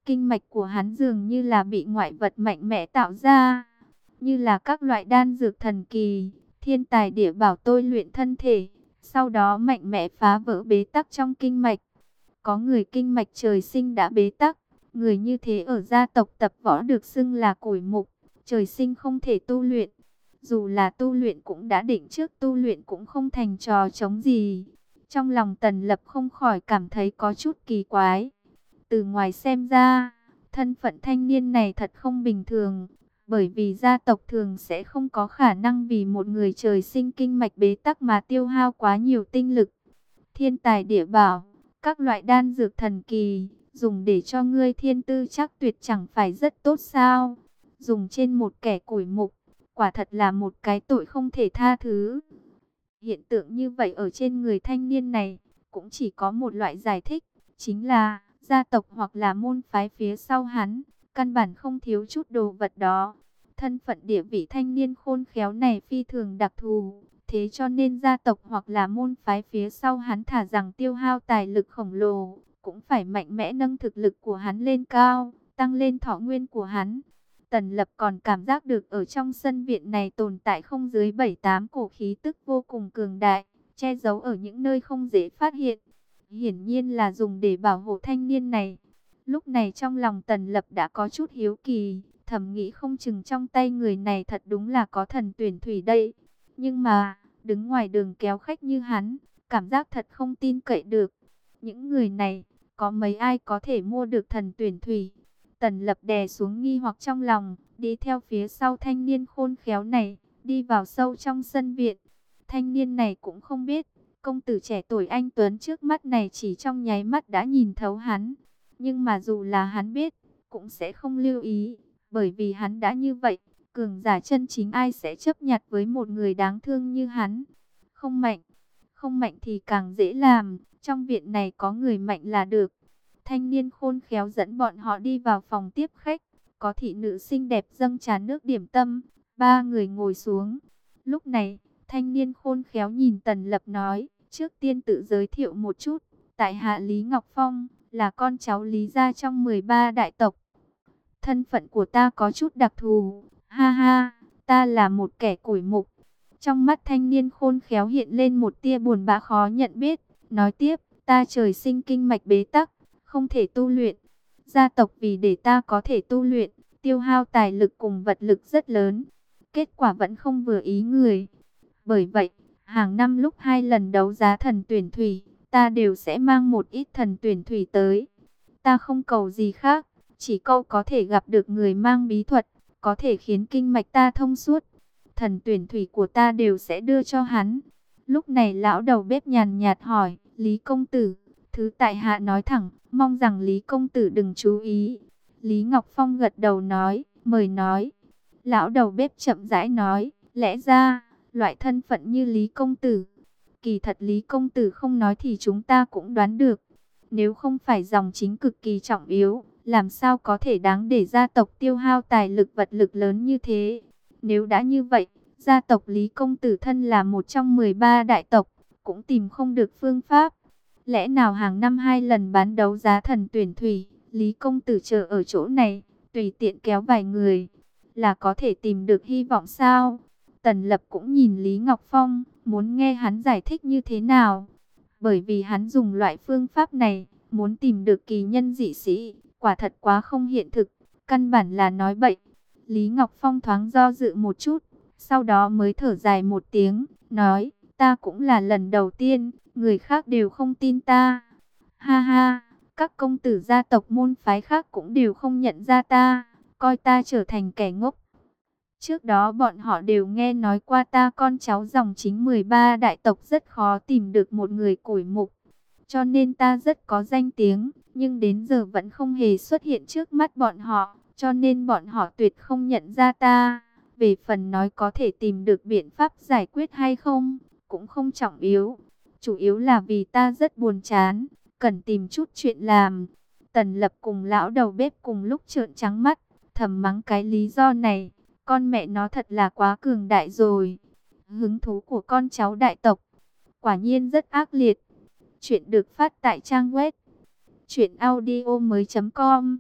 Kinh mạch của hắn dường như là bị ngoại vật mạnh mẽ tạo ra, như là các loại đan dược thần kỳ, thiên tài địa bảo tôi luyện thân thể, sau đó mạnh mẽ phá vỡ bế tắc trong kinh mạch. Có người kinh mạch trời sinh đã bế tắc, người như thế ở gia tộc tập võ được xưng là củi mục, trời sinh không thể tu luyện. Dù là tu luyện cũng đã định trước tu luyện cũng không thành trò trống gì. Trong lòng Tần Lập không khỏi cảm thấy có chút kỳ quái. Từ ngoài xem ra, thân phận thanh niên này thật không bình thường, bởi vì gia tộc thường sẽ không có khả năng vì một người trời sinh kinh mạch bế tắc mà tiêu hao quá nhiều tinh lực. Thiên tài địa bảo, các loại đan dược thần kỳ, dùng để cho ngươi thiên tư chắc tuyệt chẳng phải rất tốt sao? Dùng trên một kẻ củi mục, quả thật là một cái tội không thể tha thứ. Hiện tượng như vậy ở trên người thanh niên này, cũng chỉ có một loại giải thích, chính là gia tộc hoặc là môn phái phía sau hắn, căn bản không thiếu chút đồ vật đó. Thân phận địa vị thanh niên khôn khéo này phi thường đặc thù, thế cho nên gia tộc hoặc là môn phái phía sau hắn thả rằng tiêu hao tài lực khổng lồ, cũng phải mạnh mẽ nâng thực lực của hắn lên cao, tăng lên thọ nguyên của hắn. Tần Lập còn cảm giác được ở trong sân viện này tồn tại không dưới bảy tám cổ khí tức vô cùng cường đại, che giấu ở những nơi không dễ phát hiện. Hiển nhiên là dùng để bảo hộ thanh niên này. Lúc này trong lòng Tần Lập đã có chút hiếu kỳ, thầm nghĩ không chừng trong tay người này thật đúng là có thần tuyển thủy đây. Nhưng mà, đứng ngoài đường kéo khách như hắn, cảm giác thật không tin cậy được. Những người này, có mấy ai có thể mua được thần tuyển thủy? Tần Lập đè xuống nghi hoặc trong lòng, đi theo phía sau thanh niên khôn khéo này, đi vào sâu trong sân viện. Thanh niên này cũng không biết, công tử trẻ tuổi anh tuấn trước mắt này chỉ trong nháy mắt đã nhìn thấu hắn. Nhưng mà dù là hắn biết, cũng sẽ không lưu ý, bởi vì hắn đã như vậy, cường giả chân chính ai sẽ chấp nhặt với một người đáng thương như hắn. Không mạnh, không mạnh thì càng dễ làm, trong viện này có người mạnh là được. Thanh niên khôn khéo dẫn bọn họ đi vào phòng tiếp khách, có thị nữ xinh đẹp dâng trà nước điểm tâm, ba người ngồi xuống. Lúc này, thanh niên khôn khéo nhìn Tần Lập nói, trước tiên tự giới thiệu một chút, tại hạ Lý Ngọc Phong, là con cháu Lý gia trong mười ba đại tộc. Thân phận của ta có chút đặc thù, ha ha, ta là một kẻ củi mục. Trong mắt thanh niên khôn khéo hiện lên một tia buồn bã khó nhận biết, nói tiếp, ta trời sinh kinh mạch bế tắc, không thể tu luyện. Gia tộc vì để ta có thể tu luyện, tiêu hao tài lực cùng vật lực rất lớn. Kết quả vẫn không vừa ý người. Bởi vậy, hàng năm lúc hai lần đấu giá thần tuyển thủy, ta đều sẽ mang một ít thần tuyển thủy tới. Ta không cầu gì khác, chỉ câu có thể gặp được người mang bí thuật, có thể khiến kinh mạch ta thông suốt. Thần tuyển thủy của ta đều sẽ đưa cho hắn. Lúc này lão đầu bếp nhàn nhạt hỏi, Lý công tử, thứ tại hạ nói thẳng, mong rằng Lý công tử đừng chú ý. Lý Ngọc Phong gật đầu nói, mời nói. Lão đầu bếp chậm rãi nói, lẽ ra, loại thân phận như Lý công tử, kỳ thật Lý công tử không nói thì chúng ta cũng đoán được. Nếu không phải dòng chính cực kỳ trọng yếu, làm sao có thể đáng để gia tộc tiêu hao tài lực vật lực lớn như thế. Nếu đã như vậy, gia tộc Lý công tử thân là một trong mười ba đại tộc, cũng tìm không được phương pháp. Lẽ nào hàng năm hai lần bán đấu giá thần tuyển thủy, Lý công tử chờ ở chỗ này, tùy tiện kéo vài người, là có thể tìm được hy vọng sao? Tần Lập cũng nhìn Lý Ngọc Phong, muốn nghe hắn giải thích như thế nào. Bởi vì hắn dùng loại phương pháp này, muốn tìm được kỳ nhân dị sĩ, quả thật quá không hiện thực, căn bản là nói bậy. Lý Ngọc Phong thoáng do dự một chút, sau đó mới thở dài một tiếng, nói, ta cũng là lần đầu tiên, người khác đều không tin ta. Ha ha, các công tử gia tộc môn phái khác cũng đều không nhận ra ta, coi ta trở thành kẻ ngốc. Trước đó bọn họ đều nghe nói qua ta con cháu dòng chính mười ba đại tộc rất khó tìm được một người củi mục. Cho nên ta rất có danh tiếng, nhưng đến giờ vẫn không hề xuất hiện trước mắt bọn họ, cho nên bọn họ tuyệt không nhận ra ta. Về phần nói có thể tìm được biện pháp giải quyết hay không, cũng không trọng yếu. Chủ yếu là vì ta rất buồn chán, cần tìm chút chuyện làm. Tần Lập cùng lão đầu bếp cùng lúc trợn trắng mắt, thầm mắng cái lý do này. Con mẹ nó thật là quá cường đại rồi. Hứng thú của con cháu đại tộc quả nhiên rất ác liệt. Chuyện được phát tại trang web truyện audio mới chấm com.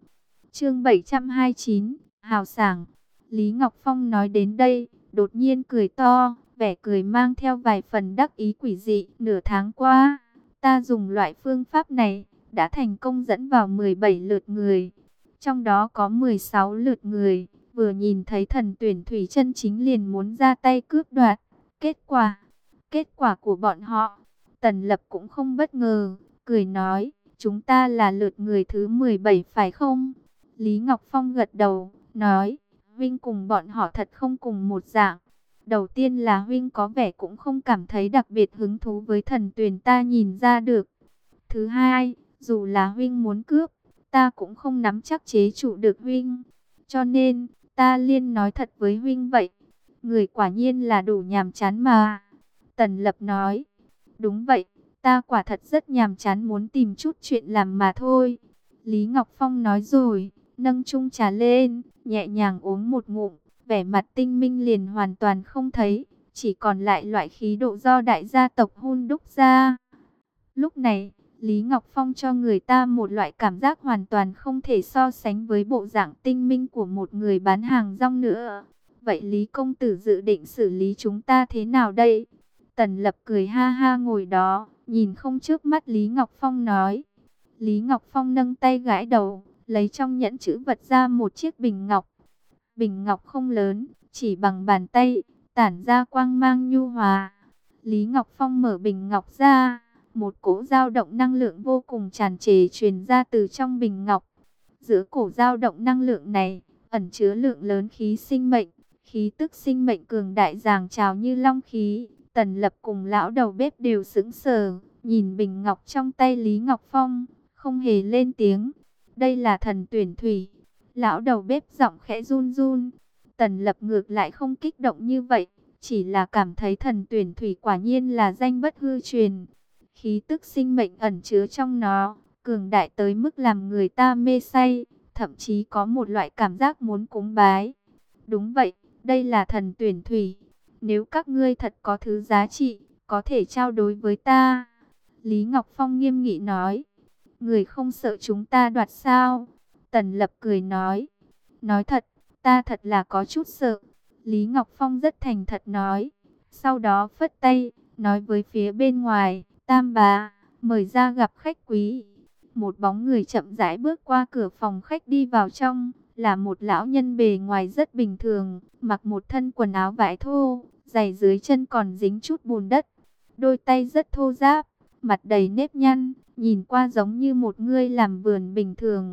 Chương bảy trăm hai mươi chín, hào sảng. Lý Ngọc Phong nói đến đây, đột nhiên cười to, vẻ cười mang theo vài phần đắc ý quỷ dị. Nửa tháng qua, ta dùng loại phương pháp này, đã thành công dẫn vào mười bảy lượt người. Trong đó có mười sáu lượt người, vừa nhìn thấy thần tuyển thủy chân chính liền muốn ra tay cướp đoạt. Kết quả, kết quả của bọn họ, Tần Lập cũng không bất ngờ, cười nói, chúng ta là lượt người thứ mười bảy phải không? Lý Ngọc Phong gật đầu, nói, Huynh cùng bọn họ thật không cùng một dạng. Đầu tiên là Huynh có vẻ cũng không cảm thấy đặc biệt hứng thú với thần tuyển, ta nhìn ra được. Thứ hai, dù là Huynh muốn cướp, ta cũng không nắm chắc chế trụ được Huynh. Cho nên, ta liên nói thật với Huynh vậy. Người quả nhiên là đủ nhàm chán mà. Tần Lập nói, đúng vậy, ta quả thật rất nhàm chán, muốn tìm chút chuyện làm mà thôi. Lý Ngọc Phong nói rồi, nâng chung trà lên, nhẹ nhàng uống một ngụm, vẻ mặt tinh minh liền hoàn toàn không thấy, chỉ còn lại loại khí độ do đại gia tộc hun đúc ra. Lúc này, Lý Ngọc Phong cho người ta một loại cảm giác hoàn toàn không thể so sánh với bộ dạng tinh minh của một người bán hàng rong nữa. Vậy Lý công tử dự định xử lý chúng ta thế nào đây? Tần Lập cười ha ha ngồi đó, nhìn không chớp mắt Lý Ngọc Phong nói. Lý Ngọc Phong nâng tay gãi đầu, lấy trong nhẫn chữ vật ra một chiếc bình ngọc. Bình ngọc không lớn, chỉ bằng bàn tay, tản ra quang mang nhu hòa. Lý Ngọc Phong mở bình ngọc ra, một cỗ dao động năng lượng vô cùng tràn trề truyền ra từ trong bình ngọc. Giữa cổ dao động năng lượng này, ẩn chứa lượng lớn khí sinh mệnh, khí tức sinh mệnh cường đại dàng trào như long khí. Tần Lập cùng lão đầu bếp đều sững sờ, nhìn bình ngọc trong tay Lý Ngọc Phong, không hề lên tiếng. Đây là thần tuyển thủy. Lão đầu bếp giọng khẽ run run. Tần Lập ngược lại không kích động như vậy, chỉ là cảm thấy thần tuyển thủy quả nhiên là danh bất hư truyền. Khí tức sinh mệnh ẩn chứa trong nó, cường đại tới mức làm người ta mê say, thậm chí có một loại cảm giác muốn cúng bái. Đúng vậy, đây là thần tuyển thủy. Nếu các ngươi thật có thứ giá trị, có thể trao đổi với ta. Lý Ngọc Phong nghiêm nghị nói. Người không sợ chúng ta đoạt sao? Tần Lập cười nói. Nói thật, ta thật là có chút sợ. Lý Ngọc Phong rất thành thật nói. Sau đó phất tay, nói với phía bên ngoài. Tam bá, mời ra gặp khách quý. Một bóng người chậm rãi bước qua cửa phòng khách đi vào trong. Là một lão nhân bề ngoài rất bình thường, mặc một thân quần áo vải thô, giày dưới chân còn dính chút bùn đất. Đôi tay rất thô ráp, mặt đầy nếp nhăn, nhìn qua giống như một người làm vườn bình thường.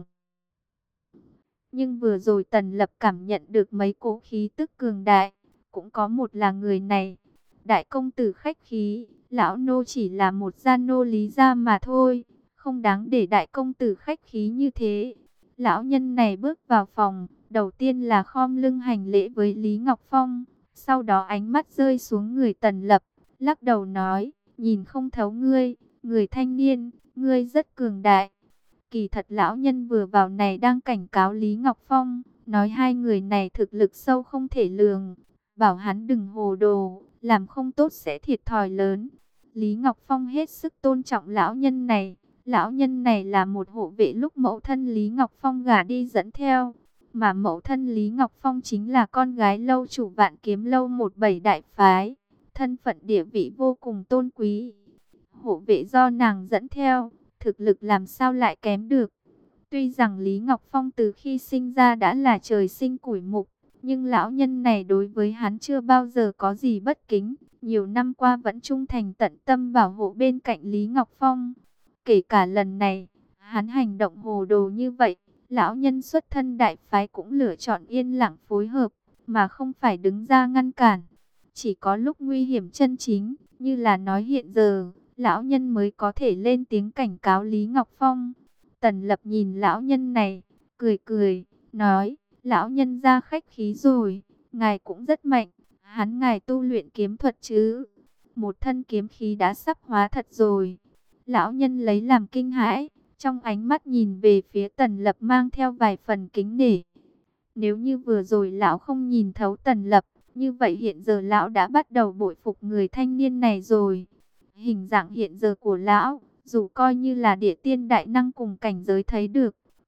Nhưng vừa rồi Tần Lập cảm nhận được mấy cỗ khí tức cường đại, cũng có một là người này. Đại công tử khách khí, lão nô chỉ là một gia nô Lý gia mà thôi, không đáng để đại công tử khách khí như thế. Lão nhân này bước vào phòng, đầu tiên là khom lưng hành lễ với Lý Ngọc Phong, sau đó ánh mắt rơi xuống người Tần Lập, lắc đầu nói, nhìn không thấu ngươi, người thanh niên, ngươi rất cường đại. Kỳ thật lão nhân vừa vào này đang cảnh cáo Lý Ngọc Phong, nói hai người này thực lực sâu không thể lường, bảo hắn đừng hồ đồ, làm không tốt sẽ thiệt thòi lớn. Lý Ngọc Phong hết sức tôn trọng lão nhân này. Lão nhân này là một hộ vệ lúc mẫu thân Lý Ngọc Phong gả đi dẫn theo. Mà mẫu thân Lý Ngọc Phong chính là con gái lâu chủ Vạn Kiếm lâu một bảy đại phái. Thân phận địa vị vô cùng tôn quý. Hộ vệ do nàng dẫn theo, thực lực làm sao lại kém được. Tuy rằng Lý Ngọc Phong từ khi sinh ra đã là trời sinh củi mục, nhưng lão nhân này đối với hắn chưa bao giờ có gì bất kính. Nhiều năm qua vẫn trung thành tận tâm bảo hộ bên cạnh Lý Ngọc Phong. Kể cả lần này, hắn hành động hồ đồ như vậy, lão nhân xuất thân đại phái cũng lựa chọn yên lặng phối hợp, mà không phải đứng ra ngăn cản. Chỉ có lúc nguy hiểm chân chính, như là nói hiện giờ, lão nhân mới có thể lên tiếng cảnh cáo Lý Ngọc Phong. Tần Lập nhìn lão nhân này, cười cười, nói, lão nhân ra khách khí rồi, ngài cũng rất mạnh, hắn ngài tu luyện kiếm thuật chứ, một thân kiếm khí đã sắp hóa thật rồi. Lão nhân lấy làm kinh hãi, trong ánh mắt nhìn về phía Tần Lập mang theo vài phần kính nể. Nếu như vừa rồi lão không nhìn thấu Tần Lập, như vậy hiện giờ lão đã bắt đầu bội phục người thanh niên này rồi. Hình dạng hiện giờ của lão, dù coi như là địa tiên đại năng cùng cảnh giới thấy được,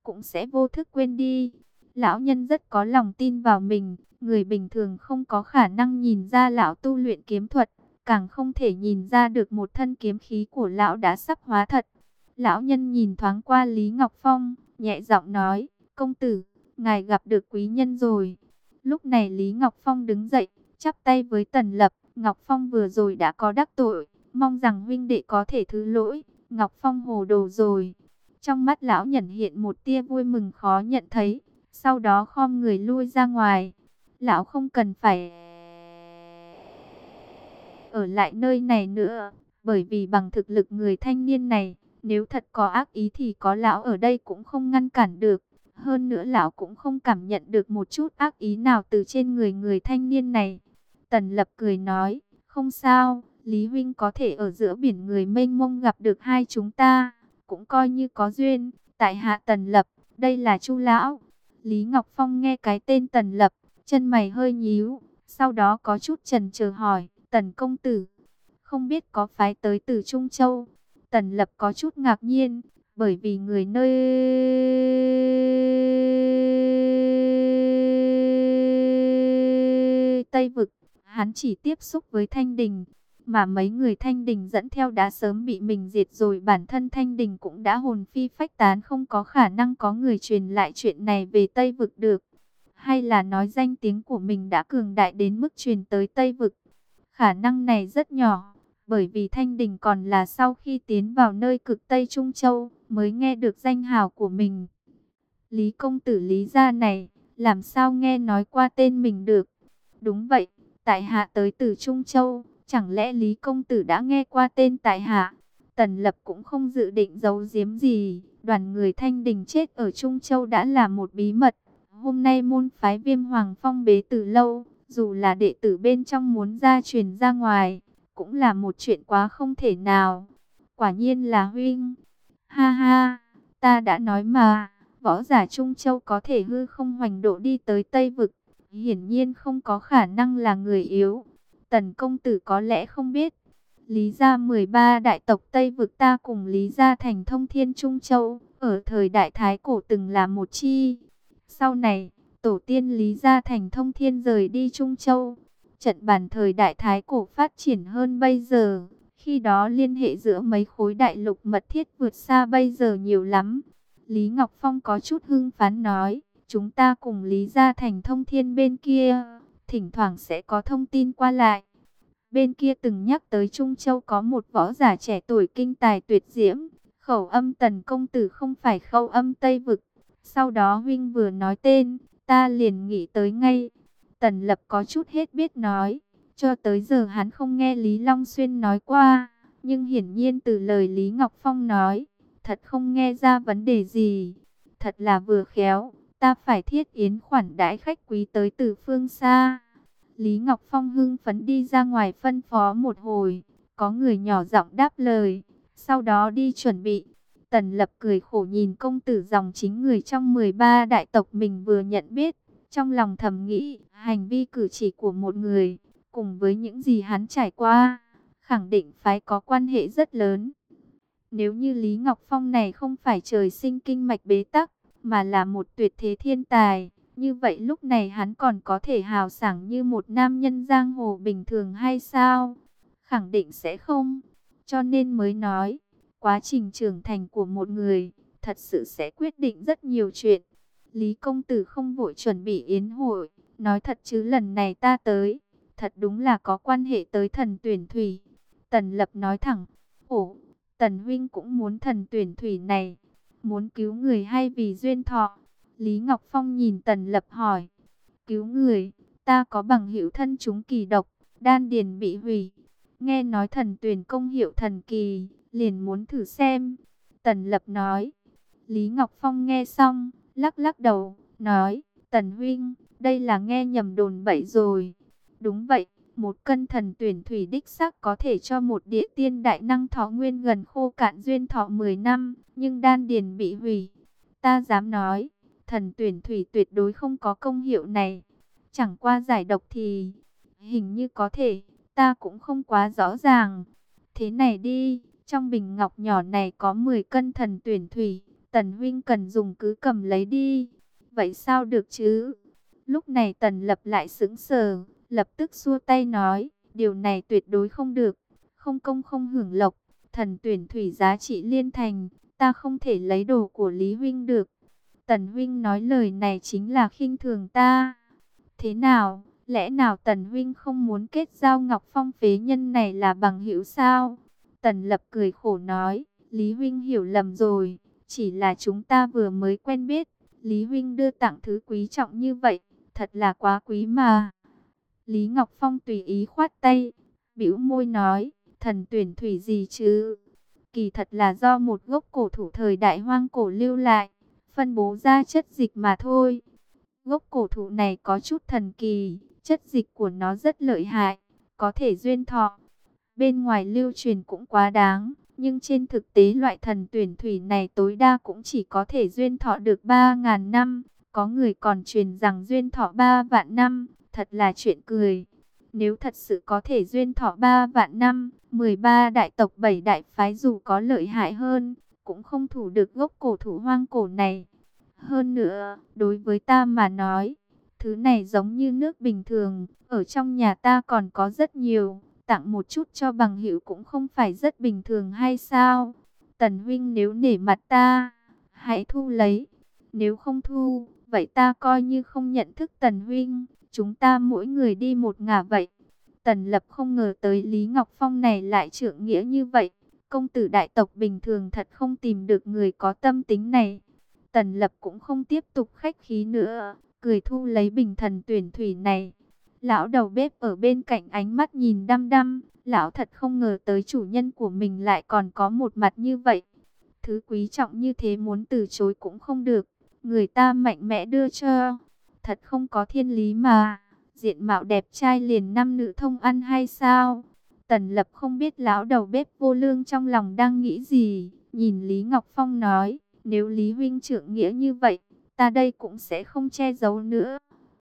cũng sẽ vô thức quên đi. Lão nhân rất có lòng tin vào mình, người bình thường không có khả năng nhìn ra lão tu luyện kiếm thuật, càng không thể nhìn ra được một thân kiếm khí của lão đã sắp hóa thật. Lão nhân nhìn thoáng qua Lý Ngọc Phong, nhẹ giọng nói, công tử, ngài gặp được quý nhân rồi. Lúc này Lý Ngọc Phong đứng dậy, chắp tay với Tần Lập, Ngọc Phong vừa rồi đã có đắc tội, mong rằng huynh đệ có thể thứ lỗi, Ngọc Phong hồ đồ rồi. Trong mắt lão nhận hiện một tia vui mừng khó nhận thấy, sau đó khom người lui ra ngoài. Lão không cần phải ở lại nơi này nữa, bởi vì bằng thực lực người thanh niên này, nếu thật có ác ý thì có lão ở đây cũng không ngăn cản được. Hơn nữa lão cũng không cảm nhận được một chút ác ý nào từ trên người người thanh niên này. Tần Lập cười nói, không sao, Lý huynh có thể ở giữa biển người mênh mông gặp được hai chúng ta, cũng coi như có duyên. Tại hạ Tần Lập, đây là Chu lão. Lý Ngọc Phong nghe cái tên Tần Lập, chân mày hơi nhíu, sau đó có chút chần chờ hỏi, Tần công tử, không biết có phái tới từ Trung Châu. Tần Lập có chút ngạc nhiên, bởi vì người nơi Tây Vực, hắn chỉ tiếp xúc với Thanh Đình, mà mấy người Thanh Đình dẫn theo đã sớm bị mình diệt rồi, bản thân Thanh Đình cũng đã hồn phi phách tán, không có khả năng có người truyền lại chuyện này về Tây Vực được. Hay là nói danh tiếng của mình đã cường đại đến mức truyền tới Tây Vực? Khả năng này rất nhỏ, bởi vì Thanh Đình còn là sau khi tiến vào nơi cực Tây Trung Châu mới nghe được danh hào của mình. Lý công tử Lý gia này, làm sao nghe nói qua tên mình được? Đúng vậy, tại hạ tới từ Trung Châu, chẳng lẽ Lý công tử đã nghe qua tên tại hạ? Tần Lập cũng không dự định giấu giếm gì, đoàn người Thanh Đình chết ở Trung Châu đã là một bí mật. Hôm nay môn phái Viêm Hoàng phong bế từ lâu, dù là đệ tử bên trong muốn ra truyền ra ngoài, cũng là một chuyện quá không thể nào. Quả nhiên là huynh. Ha ha, ta đã nói mà, võ giả Trung Châu có thể hư không hoành độ đi tới Tây Vực, hiển nhiên không có khả năng là người yếu. Tần công tử có lẽ không biết, Lý gia mười ba đại tộc Tây Vực ta cùng Lý gia thành thông thiên Trung Châu, ở thời đại Thái Cổ từng là một chi. Sau này, tổ tiên Lý gia thành thông thiên rời đi Trung Châu. Trận bàn thời đại Thái Cổ phát triển hơn bây giờ. Khi đó liên hệ giữa mấy khối đại lục mật thiết vượt xa bây giờ nhiều lắm. Lý Ngọc Phong có chút hưng phấn nói, chúng ta cùng Lý gia thành thông thiên bên kia, thỉnh thoảng sẽ có thông tin qua lại. Bên kia từng nhắc tới Trung Châu có một võ giả trẻ tuổi kinh tài tuyệt diễm, khẩu âm Tần công tử không phải khẩu âm Tây Vực. Sau đó huynh vừa nói tên, ta liền nghĩ tới ngay. Tần Lập có chút hết biết nói, cho tới giờ hắn không nghe Lý Long Xuyên nói qua, nhưng hiển nhiên từ lời Lý Ngọc Phong nói, thật không nghe ra vấn đề gì. Thật là vừa khéo, ta phải thiết yến khoản đãi khách quý tới từ phương xa. Lý Ngọc Phong hưng phấn đi ra ngoài phân phó một hồi, có người nhỏ giọng đáp lời, sau đó đi chuẩn bị. Tần Lập cười khổ nhìn công tử dòng chính người trong mười ba đại tộc mình vừa nhận biết, trong lòng thầm nghĩ, hành vi cử chỉ của một người, cùng với những gì hắn trải qua, khẳng định phải có quan hệ rất lớn. Nếu như Lý Ngọc Phong này không phải trời sinh kinh mạch bế tắc, mà là một tuyệt thế thiên tài, như vậy lúc này hắn còn có thể hào sảng như một nam nhân giang hồ bình thường hay sao? Khẳng định sẽ không. Cho nên mới nói, quá trình trưởng thành của một người, thật sự sẽ quyết định rất nhiều chuyện. Lý công tử không vội chuẩn bị yến hội, nói thật chứ lần này ta tới, thật đúng là có quan hệ tới thần tuyển thủy. Tần Lập nói thẳng, ồ, Tần huynh cũng muốn thần tuyển thủy này, muốn cứu người hay vì duyên thọ? Lý Ngọc Phong nhìn Tần Lập hỏi, cứu người, ta có bằng hữu thân chúng kỳ độc, đan điền bị hủy. Nghe nói thần tuyển công hiệu thần kỳ, liền muốn thử xem. Tần Lập nói. Lý Ngọc Phong nghe xong, lắc lắc đầu, nói, Tần huynh, đây là nghe nhầm đồn bậy rồi. Đúng vậy, một cân thần tuyển thủy đích xác có thể cho một địa tiên đại năng thọ nguyên gần khô cạn duyên thọ mười năm, nhưng đan điền bị hủy. Ta dám nói, thần tuyển thủy tuyệt đối không có công hiệu này. Chẳng qua giải độc thì, hình như có thể, ta cũng không quá rõ ràng. Thế này đi, trong bình ngọc nhỏ này có mười cân thần tuyển thủy, Tần huynh cần dùng cứ cầm lấy đi. Vậy sao được chứ? Lúc này Tần Lập lại sững sờ, lập tức xua tay nói, điều này tuyệt đối không được, không công không hưởng lộc, thần tuyển thủy giá trị liên thành, ta không thể lấy đồ của Lý huynh được. Tần huynh nói lời này chính là khinh thường ta. Thế nào, lẽ nào Tần huynh không muốn kết giao Ngọc Phong phế nhân này là bằng hữu sao? Tần Lập cười khổ nói, Lý huynh hiểu lầm rồi, chỉ là chúng ta vừa mới quen biết, Lý huynh đưa tặng thứ quý trọng như vậy, thật là quá quý mà. Lý Ngọc Phong tùy ý khoát tay, bĩu môi nói, thần tuyển thủy gì chứ? Kỳ thật là do một gốc cổ thụ thời đại hoang cổ lưu lại, phân bố ra chất dịch mà thôi. Gốc cổ thụ này có chút thần kỳ, chất dịch của nó rất lợi hại, có thể duyên thọ. Bên ngoài lưu truyền cũng quá đáng, nhưng trên thực tế loại thần tuyển thủy này tối đa cũng chỉ có thể duyên thọ được ba ngàn năm. Có người còn truyền rằng duyên thọ ba vạn năm, thật là chuyện cười. Nếu thật sự có thể duyên thọ ba vạn năm, mười ba đại tộc bảy đại phái dù có lợi hại hơn, cũng không thủ được gốc cổ thụ hoang cổ này. Hơn nữa, đối với ta mà nói, thứ này giống như nước bình thường, ở trong nhà ta còn có rất nhiều, tặng một chút cho bằng hữu cũng không phải rất bình thường hay sao? Tần huynh nếu nể mặt ta, hãy thu lấy. Nếu không thu, vậy ta coi như không nhận thức Tần huynh, chúng ta mỗi người đi một ngả vậy. Tần Lập không ngờ tới Lý Ngọc Phong này lại trượng nghĩa như vậy. Công tử đại tộc bình thường thật không tìm được người có tâm tính này. Tần Lập cũng không tiếp tục khách khí nữa, cười thu lấy bình thần tuyển thủy này. Lão đầu bếp ở bên cạnh ánh mắt nhìn đăm đăm, lão thật không ngờ tới chủ nhân của mình lại còn có một mặt như vậy. Thứ quý trọng như thế muốn từ chối cũng không được, người ta mạnh mẽ đưa cho. Thật không có thiên lý mà, diện mạo đẹp trai liền nam nữ thông ăn hay sao? Tần Lập không biết lão đầu bếp vô lương trong lòng đang nghĩ gì, nhìn Lý Ngọc Phong nói, nếu Lý huynh trưởng nghĩa như vậy, ta đây cũng sẽ không che giấu nữa.